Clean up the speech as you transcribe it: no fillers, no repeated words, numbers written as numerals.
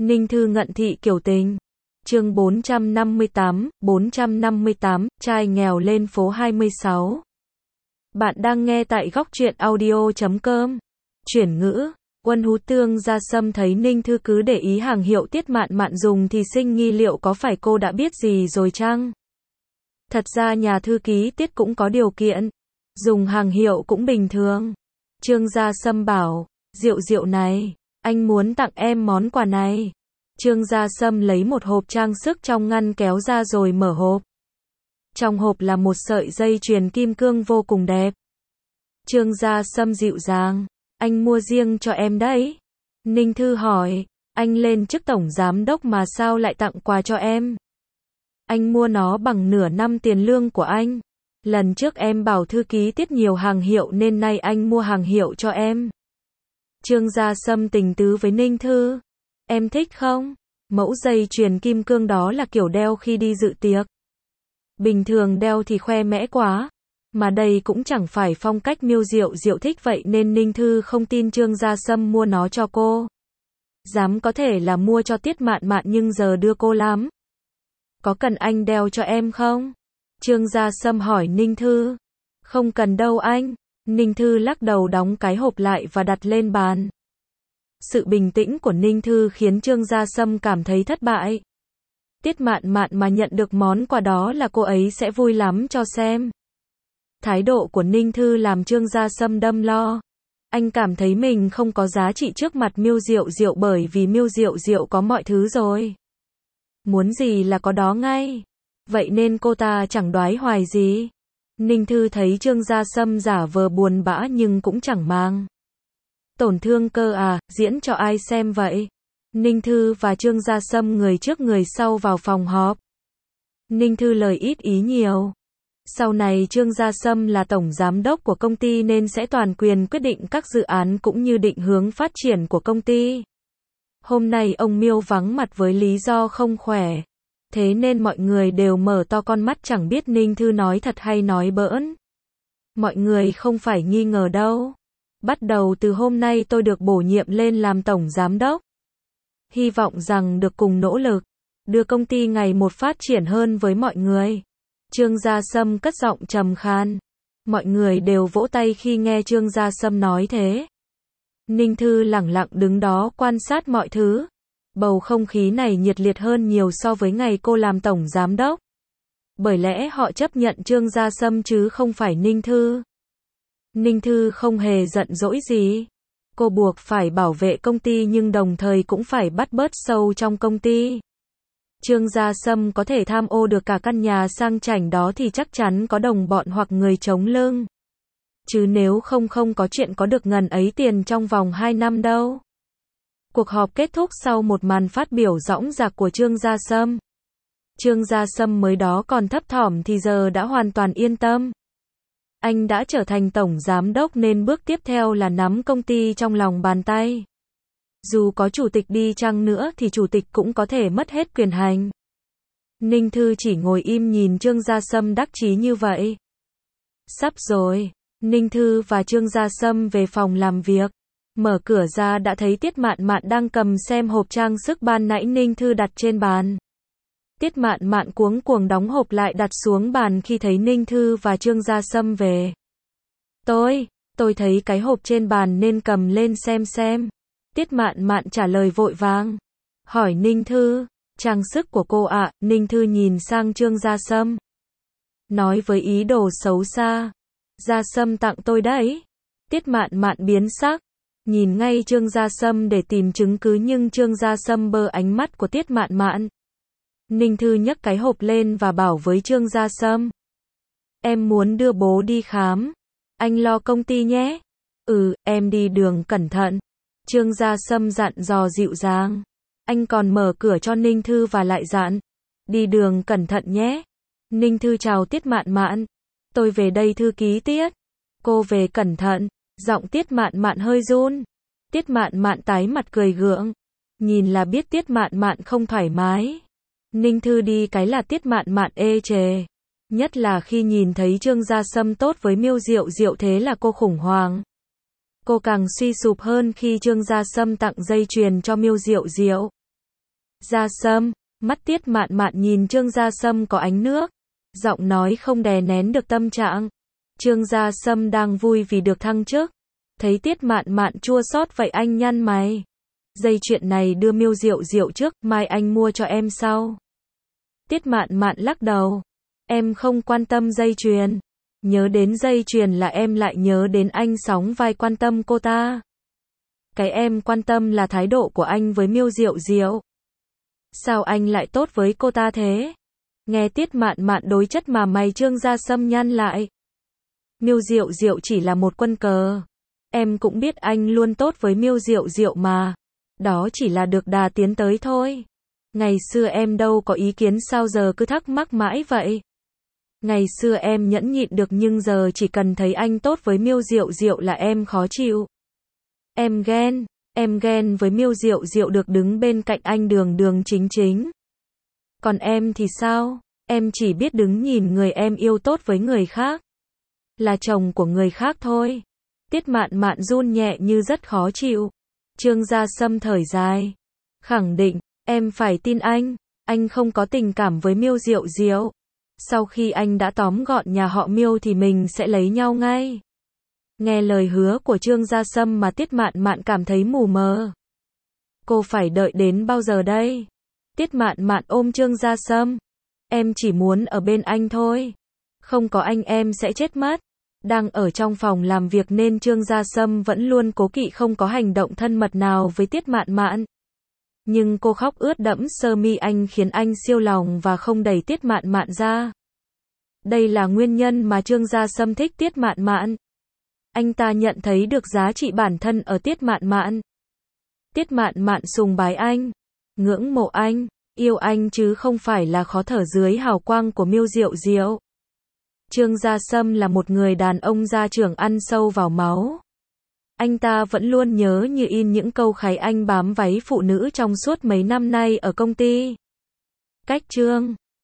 Ninh Thư ngận thị kiểu tình. Chương 458, trai nghèo lên phố 26. Bạn đang nghe tại góc truyện audio.com. Chuyển ngữ. Quân Hú Tương Gia Sâm thấy Ninh Thư cứ để ý hàng hiệu Tiết Mạn Mạn dùng thì sinh nghi liệu có phải cô đã biết gì rồi chăng? Thật ra nhà thư ký Tiết cũng có điều kiện. Dùng hàng hiệu cũng bình thường. Trương Gia Sâm bảo, Diệu này, anh muốn tặng em món quà này. Trương Gia Sâm lấy một hộp trang sức trong ngăn kéo ra rồi mở hộp. Trong hộp là một sợi dây chuyền kim cương vô cùng đẹp. Trương Gia Sâm dịu dàng, anh mua riêng cho em đấy. Ninh Thư hỏi, anh lên chức tổng giám đốc mà sao lại tặng quà cho em? Anh mua nó bằng nửa năm tiền lương của anh. Lần trước em bảo thư ký Tiết nhiều hàng hiệu nên nay anh mua hàng hiệu cho em. Trương Gia Sâm tình tứ với Ninh Thư. Em thích không? Mẫu dây chuyền kim cương đó là kiểu đeo khi đi dự tiệc. Bình thường đeo thì khoe mẽ quá. Mà đây cũng chẳng phải phong cách Miêu Diệu thích vậy nên Ninh Thư không tin Trương Gia Sâm mua nó cho cô. Dám có thể là mua cho Tiết Mạn Mạn nhưng giờ đưa cô lắm. Có cần anh đeo cho em không? Trương Gia Sâm hỏi Ninh Thư. Không cần đâu anh. Ninh Thư lắc đầu đóng cái hộp lại và đặt lên bàn. Sự bình tĩnh của Ninh Thư khiến Trương Gia Sâm cảm thấy thất bại. Tiết Mạn Mạn mà nhận được món quà đó là cô ấy sẽ vui lắm cho xem. Thái độ của Ninh Thư làm Trương Gia Sâm đâm lo. Anh cảm thấy mình không có giá trị trước mặt Miêu Diệu bởi vì Miêu Diệu có mọi thứ rồi. Muốn gì là có đó ngay. Vậy nên cô ta chẳng đoái hoài gì. Ninh Thư thấy Trương Gia Sâm giả vờ buồn bã nhưng cũng chẳng mang. Tổn thương cơ à, diễn cho ai xem vậy? Ninh Thư và Trương Gia Sâm người trước người sau vào phòng họp. Ninh Thư lời ít ý nhiều. Sau này Trương Gia Sâm là tổng giám đốc của công ty nên sẽ toàn quyền quyết định các dự án cũng như định hướng phát triển của công ty. Hôm nay ông Miêu vắng mặt với lý do không khỏe. Thế nên mọi người đều mở to con mắt chẳng biết Ninh Thư nói thật hay nói bỡn. Mọi người không phải nghi ngờ đâu. Bắt đầu từ hôm nay tôi được bổ nhiệm lên làm tổng giám đốc. Hy vọng rằng được cùng nỗ lực, đưa công ty ngày một phát triển hơn với mọi người. Trương Gia Sâm cất giọng trầm khan. Mọi người đều vỗ tay khi nghe Trương Gia Sâm nói thế. Ninh Thư lẳng lặng đứng đó quan sát mọi thứ. Bầu không khí này nhiệt liệt hơn nhiều so với ngày cô làm tổng giám đốc. Bởi lẽ họ chấp nhận Trương Gia Sâm chứ không phải Ninh Thư. Ninh Thư không hề giận dỗi gì. Cô buộc phải bảo vệ công ty nhưng đồng thời cũng phải bắt bớt sâu trong công ty. Trương Gia Sâm có thể tham ô được cả căn nhà sang chảnh đó thì chắc chắn có đồng bọn hoặc người chống lưng. Chứ nếu không có chuyện có được ngần ấy tiền trong vòng 2 năm đâu. Cuộc họp kết thúc sau một màn phát biểu dõng dạc của Trương Gia Sâm. Trương Gia Sâm mới đó còn thấp thỏm thì giờ đã hoàn toàn yên tâm. Anh đã trở thành tổng giám đốc nên bước tiếp theo là nắm công ty trong lòng bàn tay. Dù có chủ tịch đi chăng nữa thì chủ tịch cũng có thể mất hết quyền hành. Ninh Thư chỉ ngồi im nhìn Trương Gia Sâm đắc chí như vậy. Sắp rồi. Ninh Thư và Trương Gia Sâm về phòng làm việc. Mở cửa ra đã thấy Tiết Mạn Mạn đang cầm xem hộp trang sức ban nãy Ninh Thư đặt trên bàn. Tiết Mạn Mạn cuống cuồng đóng hộp lại đặt xuống bàn khi thấy Ninh Thư và Trương Gia Sâm về. Tôi thấy cái hộp trên bàn nên cầm lên xem. Tiết Mạn Mạn trả lời vội vàng. Hỏi Ninh Thư, trang sức của cô ạ? Ninh Thư nhìn sang Trương Gia Sâm. Nói với ý đồ xấu xa. Gia Sâm tặng tôi đấy. Tiết Mạn Mạn biến sắc. Nhìn ngay Trương Gia Sâm để tìm chứng cứ nhưng Trương Gia Sâm bơ ánh mắt của Tiết Mạn Mạn. Ninh Thư nhấc cái hộp lên và bảo với Trương Gia Sâm. Em muốn đưa bố đi khám. Anh lo công ty nhé. Em đi đường cẩn thận. Trương Gia Sâm dặn dò dịu dàng. Anh còn mở cửa cho Ninh Thư và lại dặn. Đi đường cẩn thận nhé. Ninh Thư chào Tiết Mạn Mạn. Tôi về đây thư ký Tiết. Cô về cẩn thận. Giọng Tiết Mạn Mạn hơi run. Tiết Mạn Mạn tái mặt cười gượng. Nhìn là biết Tiết Mạn Mạn không thoải mái. Ninh Thư đi cái là Tiết Mạn Mạn ê chề. Nhất là khi nhìn thấy Trương Gia Sâm tốt với Miêu Diệu thế là cô khủng hoảng. Cô càng suy sụp hơn khi Trương Gia Sâm tặng dây chuyền cho Miêu Diệu. Gia Sâm, mắt Tiết Mạn Mạn nhìn Trương Gia Sâm có ánh nước, giọng nói không đè nén được tâm trạng. Trương Gia Sâm đang vui vì được thăng chức, thấy Tiết Mạn Mạn chua xót vậy anh nhăn mày. Dây chuyền này đưa Miêu Diệu Diệu trước, mai anh mua cho em sau. Tiết Mạn Mạn lắc đầu, em không quan tâm dây chuyền. Nhớ đến dây chuyền là em lại nhớ đến anh sóng vai quan tâm cô ta. Cái em quan tâm là thái độ của anh với Miêu Diệu Diệu. Sao anh lại tốt với cô ta thế? Nghe Tiết Mạn Mạn đối chất mà mày Trương Gia Sâm nhăn lại. Miêu Diệu Diệu chỉ là một quân cờ. Em cũng biết anh luôn tốt với Miêu Diệu Diệu mà. Đó chỉ là được đà tiến tới thôi. Ngày xưa em đâu có ý kiến, sao giờ cứ thắc mắc mãi vậy? Ngày xưa em nhẫn nhịn được, nhưng giờ chỉ cần thấy anh tốt với Miêu Diệu Diệu là em khó chịu. Em ghen với Miêu Diệu Diệu được đứng bên cạnh anh đường đường chính chính. Còn em thì sao? Em chỉ biết đứng nhìn người em yêu tốt với người khác. Là chồng của người khác thôi. Tiết Mạn Mạn run nhẹ như rất khó chịu. Trương Gia Sâm thở dài, khẳng định, em phải tin anh không có tình cảm với Miêu Diệu Diệu. Sau khi anh đã tóm gọn nhà họ Miêu thì mình sẽ lấy nhau ngay. Nghe lời hứa của Trương Gia Sâm mà Tiết Mạn Mạn cảm thấy mù mờ. Cô phải đợi đến bao giờ đây? Tiết Mạn Mạn ôm Trương Gia Sâm. Em chỉ muốn ở bên anh thôi. Không có anh em sẽ chết mất. Đang ở trong phòng làm việc nên Trương Gia Sâm vẫn luôn cố kỵ không có hành động thân mật nào với Tiết Mạn Mạn. Nhưng cô khóc ướt đẫm sơ mi anh khiến anh siêu lòng và không đẩy Tiết Mạn Mạn ra. Đây là nguyên nhân mà Trương Gia Sâm thích Tiết Mạn Mạn. Anh ta nhận thấy được giá trị bản thân ở Tiết Mạn Mạn. Tiết Mạn Mạn sùng bái anh, ngưỡng mộ anh, yêu anh chứ không phải là khó thở dưới hào quang của Miêu Diệu Diệu. Trương Gia Sâm là một người đàn ông gia trưởng ăn sâu vào máu. Anh ta vẫn luôn nhớ như in những câu khái anh bám váy phụ nữ trong suốt mấy năm nay ở công ty. Cách Trương